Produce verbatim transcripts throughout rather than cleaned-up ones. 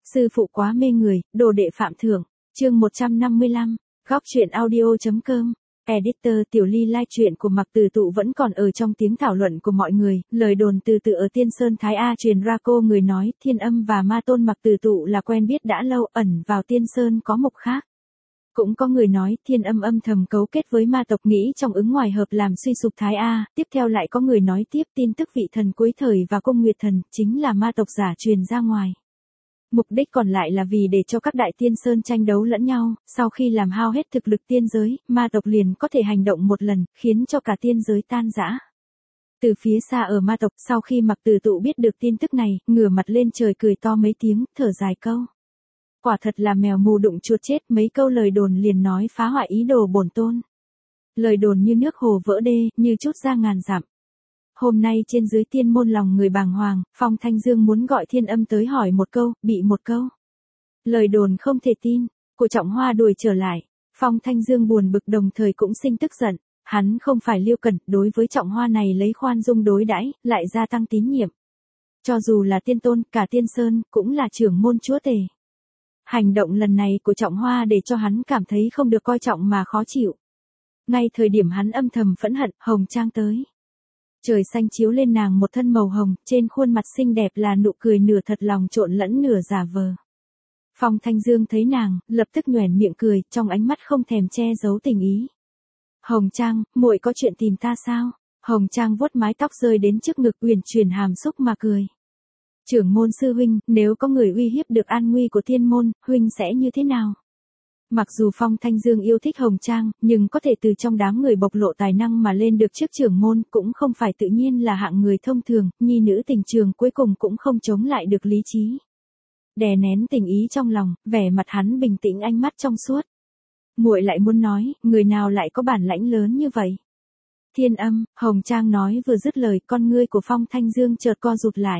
Sư phụ quá mê người, đồ đệ phạm thượng, chương một trăm năm mươi lăm, góc truyện audio.com. Editor Tiểu Ly like truyện của Mạc Tử Tụ vẫn còn ở trong tiếng thảo luận của mọi người, lời đồn từ từ ở Tiên Sơn Thái A truyền ra, cô người nói Thiên Âm và Ma Tôn Mạc Tử Tụ là quen biết đã lâu, ẩn vào Tiên Sơn có mục khác. Cũng có người nói Thiên Âm âm thầm cấu kết với ma tộc, nghĩ trong ứng ngoài hợp làm suy sụp Thái A, tiếp theo lại có người nói tiếp tin tức vị thần cuối thời và cung nguyệt thần chính là ma tộc giả truyền ra ngoài. Mục đích còn lại là vì để cho các đại tiên sơn tranh đấu lẫn nhau, sau khi làm hao hết thực lực tiên giới, ma tộc liền có thể hành động một lần, khiến cho cả tiên giới tan rã. Từ phía xa ở ma tộc, sau khi Mạc Tử Tụ biết được tin tức này, ngửa mặt lên trời cười to mấy tiếng, thở dài câu. Quả thật là mèo mù đụng chuột chết, mấy câu lời đồn liền nói phá hoại ý đồ bổn tôn. Lời đồn như nước hồ vỡ đê, như trút ra ngàn dặm. Hôm nay trên dưới tiên môn lòng người bàng hoàng, Phong Thanh Dương muốn gọi Thiên Âm tới hỏi một câu, bị một câu. Lời đồn không thể tin, của Trọng Hoa đuổi trở lại. Phong Thanh Dương buồn bực đồng thời cũng sinh tức giận, hắn không phải Liêu Cẩn, đối với Trọng Hoa này lấy khoan dung đối đãi, lại gia tăng tín nhiệm. Cho dù là tiên tôn, cả tiên sơn, cũng là trưởng môn chúa tể. Hành động lần này của Trọng Hoa để cho hắn cảm thấy không được coi trọng mà khó chịu. Ngay thời điểm hắn âm thầm phẫn hận, Hồng Trang tới. Trời xanh chiếu lên nàng một thân màu hồng, trên khuôn mặt xinh đẹp là nụ cười nửa thật lòng trộn lẫn nửa giả vờ. Phong Thanh Dương thấy nàng, lập tức nhoẻn miệng cười, trong ánh mắt không thèm che giấu tình ý. Hồng Trang, muội có chuyện tìm ta sao? Hồng Trang vuốt mái tóc rơi đến trước ngực, uyển chuyển hàm xúc mà cười. Trưởng môn sư huynh, nếu có người uy hiếp được an nguy của thiên môn, huynh sẽ như thế nào? Mặc dù Phong Thanh Dương yêu thích Hồng Trang, nhưng có thể từ trong đám người bộc lộ tài năng mà lên được trước trưởng môn cũng không phải tự nhiên là hạng người thông thường, nhi nữ tình trường cuối cùng cũng không chống lại được lý trí. Đè nén tình ý trong lòng, vẻ mặt hắn bình tĩnh, ánh mắt trong suốt. Muội lại muốn nói, người nào lại có bản lãnh lớn như vậy? Thiên Âm, Hồng Trang nói vừa dứt lời, con ngươi của Phong Thanh Dương chợt co rụt lại.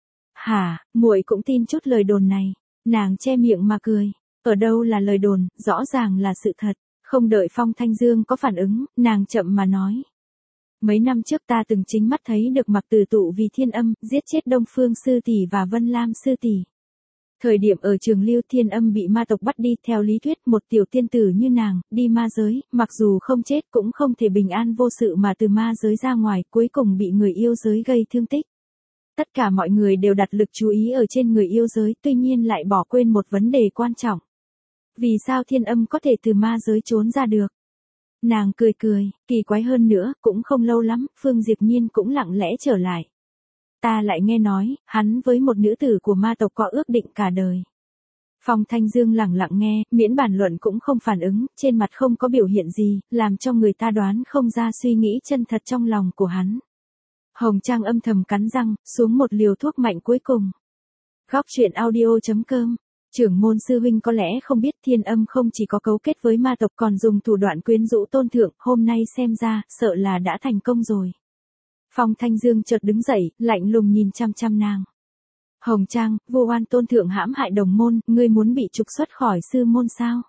Hả, muội cũng tin chút lời đồn này? Nàng che miệng mà cười. Ở đâu là lời đồn, rõ ràng là sự thật. Không đợi Phong Thanh Dương có phản ứng, nàng chậm mà nói. Mấy năm trước ta từng chính mắt thấy được Mạc Tử Tụ vì Thiên Âm, giết chết Đông Phương Sư Tỷ và Vân Lam Sư Tỷ. Thời điểm ở Trường Lưu, Thiên Âm bị ma tộc bắt đi, theo lý thuyết một tiểu tiên tử như nàng, đi ma giới, mặc dù không chết cũng không thể bình an vô sự mà từ ma giới ra ngoài, cuối cùng bị người yêu giới gây thương tích. Tất cả mọi người đều đặt lực chú ý ở trên người yêu giới, tuy nhiên lại bỏ quên một vấn đề quan trọng. Vì sao Thiên Âm có thể từ ma giới trốn ra được? Nàng cười cười, kỳ quái hơn nữa, cũng không lâu lắm, Phương Diệp Nhiên cũng lặng lẽ trở lại. Ta lại nghe nói, hắn với một nữ tử của ma tộc có ước định cả đời. Phong Thanh Dương lặng lặng nghe, miễn bàn luận cũng không phản ứng, trên mặt không có biểu hiện gì, làm cho người ta đoán không ra suy nghĩ chân thật trong lòng của hắn. Hồng Trang âm thầm cắn răng, xuống một liều thuốc mạnh cuối cùng. Góc truyện audio.com. Trưởng môn sư huynh có lẽ không biết Thiên Âm không chỉ có cấu kết với ma tộc còn dùng thủ đoạn quyến rũ tôn thượng, hôm nay xem ra, sợ là đã thành công rồi. Phong Thanh Dương chợt đứng dậy, lạnh lùng nhìn chăm chăm nàng. Hồng Trang, vô oan tôn thượng hãm hại đồng môn, ngươi muốn bị trục xuất khỏi sư môn sao?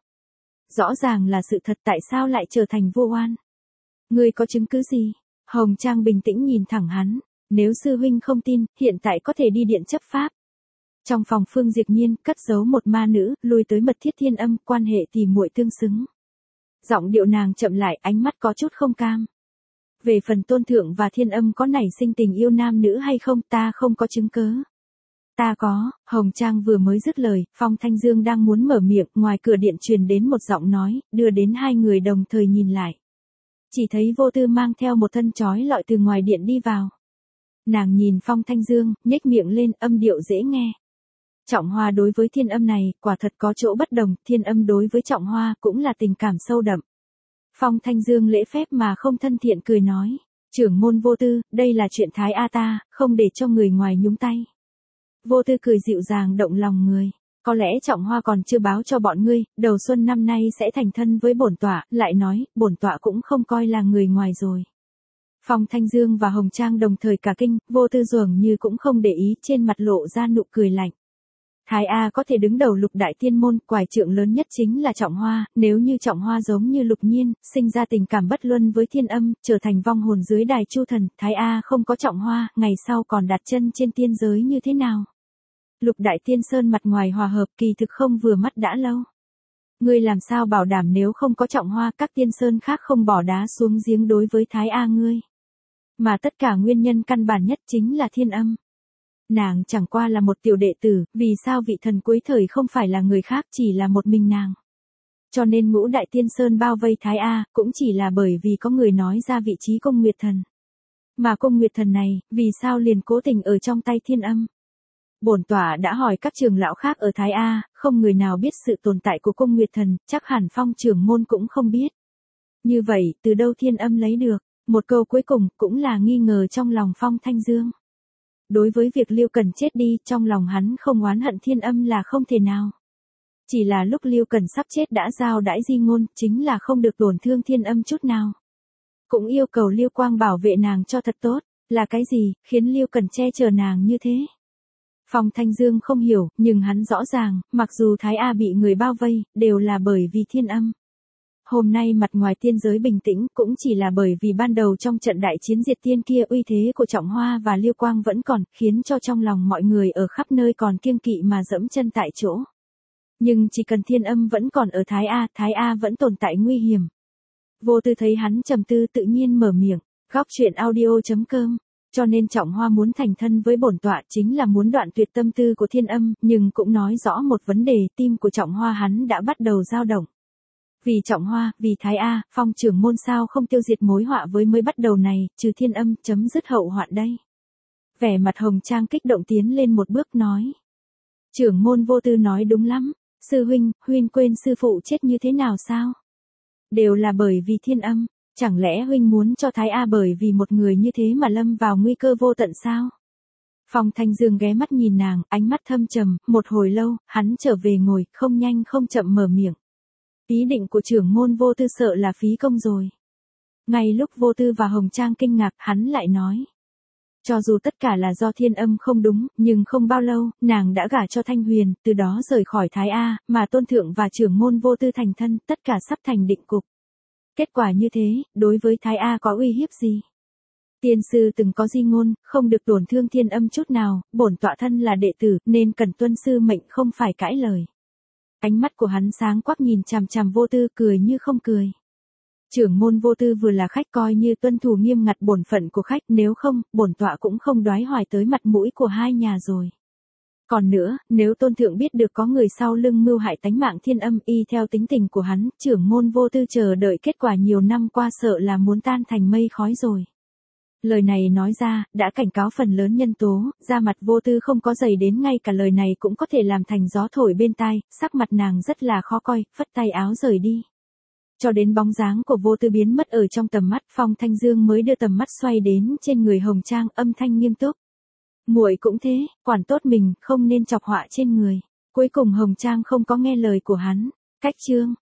Rõ ràng là sự thật, tại sao lại trở thành vô oan? Ngươi có chứng cứ gì? Hồng Trang bình tĩnh nhìn thẳng hắn, nếu sư huynh không tin, hiện tại có thể đi điện chấp pháp. Trong phòng Phương Diệp Nhiên, cất giấu một ma nữ, lui tới mật thiết Thiên Âm, quan hệ tìm muội tương xứng. Giọng điệu nàng chậm lại, ánh mắt có chút không cam. Về phần tôn thượng và Thiên Âm có nảy sinh tình yêu nam nữ hay không, ta không có chứng cứ. Ta có, Hồng Trang vừa mới dứt lời, Phong Thanh Dương đang muốn mở miệng, ngoài cửa điện truyền đến một giọng nói, đưa đến hai người đồng thời nhìn lại. Chỉ thấy Vô Tư mang theo một thân trói lọi từ ngoài điện đi vào. Nàng nhìn Phong Thanh Dương, nhếch miệng lên, âm điệu dễ nghe. Trọng Hoa đối với Thiên Âm này, quả thật có chỗ bất đồng, Thiên Âm đối với Trọng Hoa cũng là tình cảm sâu đậm. Phong Thanh Dương lễ phép mà không thân thiện cười nói, trưởng môn Vô Tư, đây là chuyện Thái A ta, không để cho người ngoài nhúng tay. Vô Tư cười dịu dàng động lòng người, có lẽ Trọng Hoa còn chưa báo cho bọn ngươi, đầu xuân năm nay sẽ thành thân với bổn tọa, lại nói, bổn tọa cũng không coi là người ngoài rồi. Phong Thanh Dương và Hồng Trang đồng thời cả kinh, Vô Tư dường như cũng không để ý, trên mặt lộ ra nụ cười lạnh. Thái A có thể đứng đầu lục đại tiên môn, quải trượng lớn nhất chính là Trọng Hoa, nếu như Trọng Hoa giống như Lục Nhiên, sinh ra tình cảm bất luân với Thiên Âm, trở thành vong hồn dưới đài Chu Thần, Thái A không có Trọng Hoa, ngày sau còn đặt chân trên tiên giới như thế nào? Lục Đại Tiên Sơn mặt ngoài hòa hợp kỳ thực không vừa mắt đã lâu. Ngươi làm sao bảo đảm nếu không có Trọng Hoa các tiên sơn khác không bỏ đá xuống giếng đối với Thái A ngươi. Mà tất cả nguyên nhân căn bản nhất chính là Thiên Âm. Nàng chẳng qua là một tiểu đệ tử, vì sao vị thần cuối thời không phải là người khác chỉ là một mình nàng. Cho nên ngũ đại tiên sơn bao vây Thái A, cũng chỉ là bởi vì có người nói ra vị trí Cung Nguyệt Thần. Mà Cung Nguyệt Thần này, vì sao liền cố tình ở trong tay Thiên Âm. Bổn tọa đã hỏi các trưởng lão khác ở Thái A, không người nào biết sự tồn tại của Cung Nguyệt Thần, chắc hẳn Phong trưởng môn cũng không biết. Như vậy, từ đâu Thiên Âm lấy được? Một câu cuối cùng, cũng là nghi ngờ trong lòng Phong Thanh Dương. Đối với việc Lưu Cần chết đi, trong lòng hắn không oán hận Thiên Âm là không thể nào. Chỉ là lúc Lưu Cần sắp chết đã giao đãi di ngôn, chính là không được tổn thương Thiên Âm chút nào. Cũng yêu cầu Lưu Quang bảo vệ nàng cho thật tốt, là cái gì, khiến Lưu Cần che chở nàng như thế? Phong Thanh Dương không hiểu, nhưng hắn rõ ràng, mặc dù Thái A bị người bao vây, đều là bởi vì Thiên Âm. Hôm nay mặt ngoài tiên giới bình tĩnh cũng chỉ là bởi vì ban đầu trong trận đại chiến diệt tiên kia uy thế của Trọng Hoa và Lưu Quang vẫn còn, khiến cho trong lòng mọi người ở khắp nơi còn kiêng kỵ mà dẫm chân tại chỗ. Nhưng chỉ cần Thiên Âm vẫn còn ở Thái A, Thái A vẫn tồn tại nguy hiểm. Vô Tư thấy hắn trầm tư tự nhiên mở miệng, góc truyện audio chấm com. Cho nên Trọng Hoa muốn thành thân với bổn tọa chính là muốn đoạn tuyệt tâm tư của Thiên Âm, nhưng cũng nói rõ một vấn đề, tim của Trọng Hoa hắn đã bắt đầu dao động. Vì Trọng Hoa, vì Thái A, Phong trưởng môn sao không tiêu diệt mối họa với mới bắt đầu này, trừ Thiên Âm, chấm dứt hậu hoạn đây. Vẻ mặt Hồng Trang kích động tiến lên một bước nói. Trưởng môn Vô Tư nói đúng lắm, sư huynh, huynh quên sư phụ chết như thế nào sao? Đều là bởi vì Thiên Âm. Chẳng lẽ huynh muốn cho Thái A bởi vì một người như thế mà lâm vào nguy cơ vô tận sao? Phong Thanh Dương ghé mắt nhìn nàng, ánh mắt thâm trầm, một hồi lâu, hắn trở về ngồi, không nhanh không chậm mở miệng. Ý định của trưởng môn Vô Tư sợ là phí công rồi. Ngay lúc Vô Tư và Hồng Trang kinh ngạc, hắn lại nói. Cho dù tất cả là do Thiên Âm không đúng, nhưng không bao lâu, nàng đã gả cho Thanh Huyền, từ đó rời khỏi Thái A, mà Tôn Thượng và trưởng môn Vô Tư thành thân, tất cả sắp thành định cục. Kết quả như thế, đối với Thái A có uy hiếp gì? Tiên sư từng có di ngôn, không được tổn thương Thiên Âm chút nào, bổn tọa thân là đệ tử, nên cần tuân sư mệnh không phải cãi lời. Ánh mắt của hắn sáng quắc nhìn chằm chằm Vô Tư cười như không cười. Trưởng môn Vô Tư vừa là khách coi như tuân thủ nghiêm ngặt bổn phận của khách, nếu không, bổn tọa cũng không đoái hoài tới mặt mũi của hai nhà rồi. Còn nữa, nếu Tôn Thượng biết được có người sau lưng mưu hại tánh mạng Thiên Âm y theo tính tình của hắn, trưởng môn Vô Tư chờ đợi kết quả nhiều năm qua sợ là muốn tan thành mây khói rồi. Lời này nói ra, đã cảnh cáo phần lớn nhân tố, da mặt Vô Tư không có dày đến ngay cả lời này cũng có thể làm thành gió thổi bên tai, sắc mặt nàng rất là khó coi, phất tay áo rời đi. Cho đến bóng dáng của Vô Tư biến mất ở trong tầm mắt, Phong Thanh Dương mới đưa tầm mắt xoay đến trên người Hồng Trang, âm thanh nghiêm túc. Muội cũng thế, quản tốt mình, không nên chọc họa trên người. Cuối cùng Hồng Trang không có nghe lời của hắn. Cách chương